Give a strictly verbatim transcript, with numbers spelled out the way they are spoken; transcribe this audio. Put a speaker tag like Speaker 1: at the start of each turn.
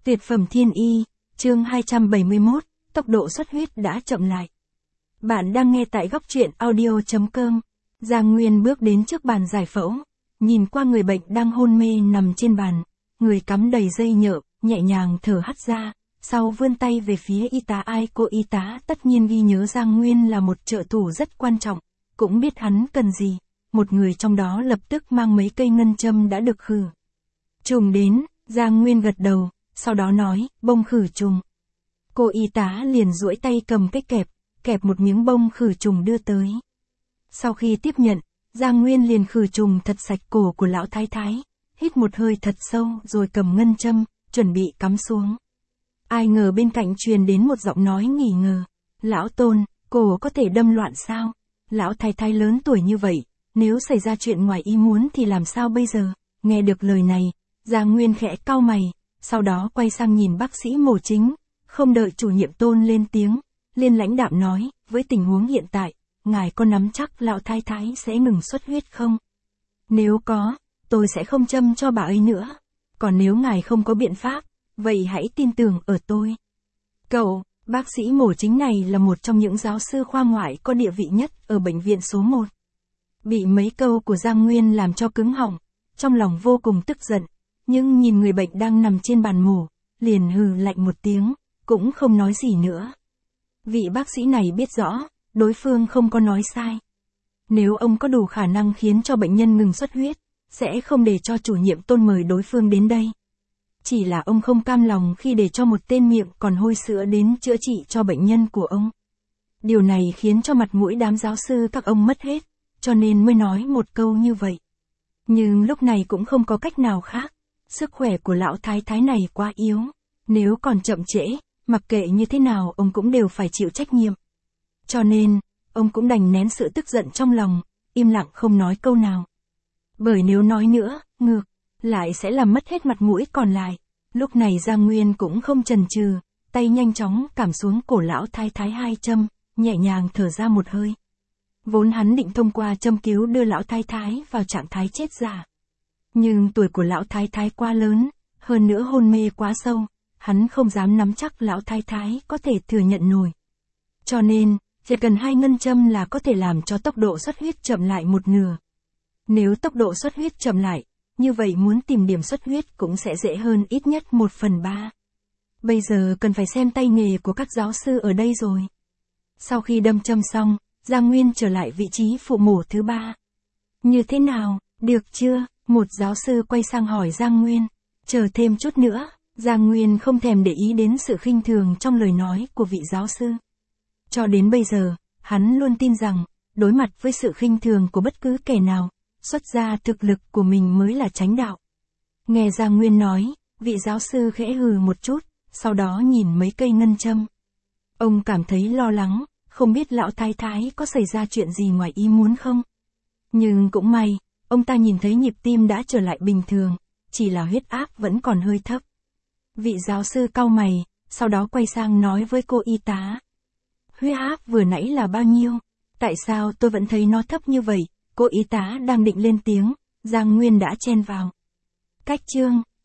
Speaker 1: Tuyệt phẩm thiên y, chương hai trăm bảy mươi mốt, tốc độ xuất huyết đã chậm lại. Bạn đang nghe tại góc truyện audio chấm com. Giang Nguyên bước đến trước bàn giải phẫu, nhìn qua người bệnh đang hôn mê nằm trên bàn, người cắm đầy dây nhợ, nhẹ nhàng thở hắt ra, sau vươn tay về phía y tá. Ai cô y tá tất nhiên ghi nhớ Giang Nguyên là một trợ thủ rất quan trọng, cũng biết hắn cần gì. Một người trong đó lập tức mang mấy cây ngân châm đã được khử trùng đến. Giang Nguyên gật đầu, sau đó nói, bông khử trùng. Cô y tá liền duỗi tay cầm cái kẹp, kẹp một miếng bông khử trùng đưa tới. Sau khi tiếp nhận, Giang Nguyên liền khử trùng thật sạch cổ của lão thái thái, hít một hơi thật sâu rồi cầm ngân châm, chuẩn bị cắm xuống. Ai ngờ bên cạnh truyền đến một giọng nói nghi ngờ, lão Tôn, cổ có thể đâm loạn sao? Lão thái thái lớn tuổi như vậy, nếu xảy ra chuyện ngoài ý muốn thì làm sao bây giờ? Nghe được lời này, Giang Nguyên khẽ cau mày, sau đó quay sang nhìn bác sĩ mổ chính, không đợi chủ nhiệm Tôn lên tiếng, liền lãnh đạm nói, với tình huống hiện tại, ngài có nắm chắc lão thái thái sẽ ngừng xuất huyết không? Nếu có, tôi sẽ không châm cho bà ấy nữa. Còn nếu ngài không có biện pháp, vậy hãy tin tưởng ở tôi. Cậu, bác sĩ mổ chính này là một trong những giáo sư khoa ngoại có địa vị nhất ở bệnh viện số một. Bị mấy câu của Giang Nguyên làm cho cứng họng, trong lòng vô cùng tức giận, nhưng nhìn người bệnh đang nằm trên bàn mổ, liền hừ lạnh một tiếng, cũng không nói gì nữa. Vị bác sĩ này biết rõ, đối phương không có nói sai. Nếu ông có đủ khả năng khiến cho bệnh nhân ngừng xuất huyết, sẽ không để cho chủ nhiệm Tôn mời đối phương đến đây. Chỉ là ông không cam lòng khi để cho một tên miệng còn hôi sữa đến chữa trị cho bệnh nhân của ông. Điều này khiến cho mặt mũi đám giáo sư các ông mất hết, cho nên mới nói một câu như vậy. Nhưng lúc này cũng không có cách nào khác, sức khỏe của lão thái thái này quá yếu, nếu còn chậm trễ, mặc kệ như thế nào ông cũng đều phải chịu trách nhiệm. Cho nên, ông cũng đành nén sự tức giận trong lòng, im lặng không nói câu nào. Bởi nếu nói nữa, ngược lại sẽ làm mất hết mặt mũi còn lại. Lúc này Giang Nguyên cũng không chần chừ, tay nhanh chóng cảm xuống cổ lão thái thái hai châm, nhẹ nhàng thở ra một hơi. Vốn hắn định thông qua châm cứu đưa lão thái thái vào trạng thái chết giả. Nhưng tuổi của lão thái thái quá lớn, hơn nữa hôn mê quá sâu, hắn không dám nắm chắc lão thái thái có thể thừa nhận nổi. Cho nên, chỉ cần hai ngân châm là có thể làm cho tốc độ xuất huyết chậm lại một nửa. Nếu tốc độ xuất huyết chậm lại, như vậy muốn tìm điểm xuất huyết cũng sẽ dễ hơn ít nhất một phần ba. Bây giờ cần phải xem tay nghề của các giáo sư ở đây rồi. Sau khi đâm châm xong, Giang Nguyên trở lại vị trí phụ mổ thứ ba. Như thế nào, được chưa? Một giáo sư quay sang hỏi Giang Nguyên. Chờ thêm chút nữa, Giang Nguyên không thèm để ý đến sự khinh thường trong lời nói của vị giáo sư. Cho đến bây giờ, hắn luôn tin rằng, đối mặt với sự khinh thường của bất cứ kẻ nào, xuất ra thực lực của mình mới là chánh đạo. Nghe Giang Nguyên nói, vị giáo sư khẽ hừ một chút, sau đó nhìn mấy cây ngân châm. Ông cảm thấy lo lắng, không biết lão thái thái có xảy ra chuyện gì ngoài ý muốn không? Nhưng cũng may, ông ta nhìn thấy nhịp tim đã trở lại bình thường, chỉ là huyết áp vẫn còn hơi thấp. Vị giáo sư cau mày, sau đó quay sang nói với cô y tá. Huyết áp vừa nãy là bao nhiêu? Tại sao tôi vẫn thấy nó thấp như vậy? Cô y tá đang định lên tiếng, Giang Nguyên đã chen vào. Cách chương.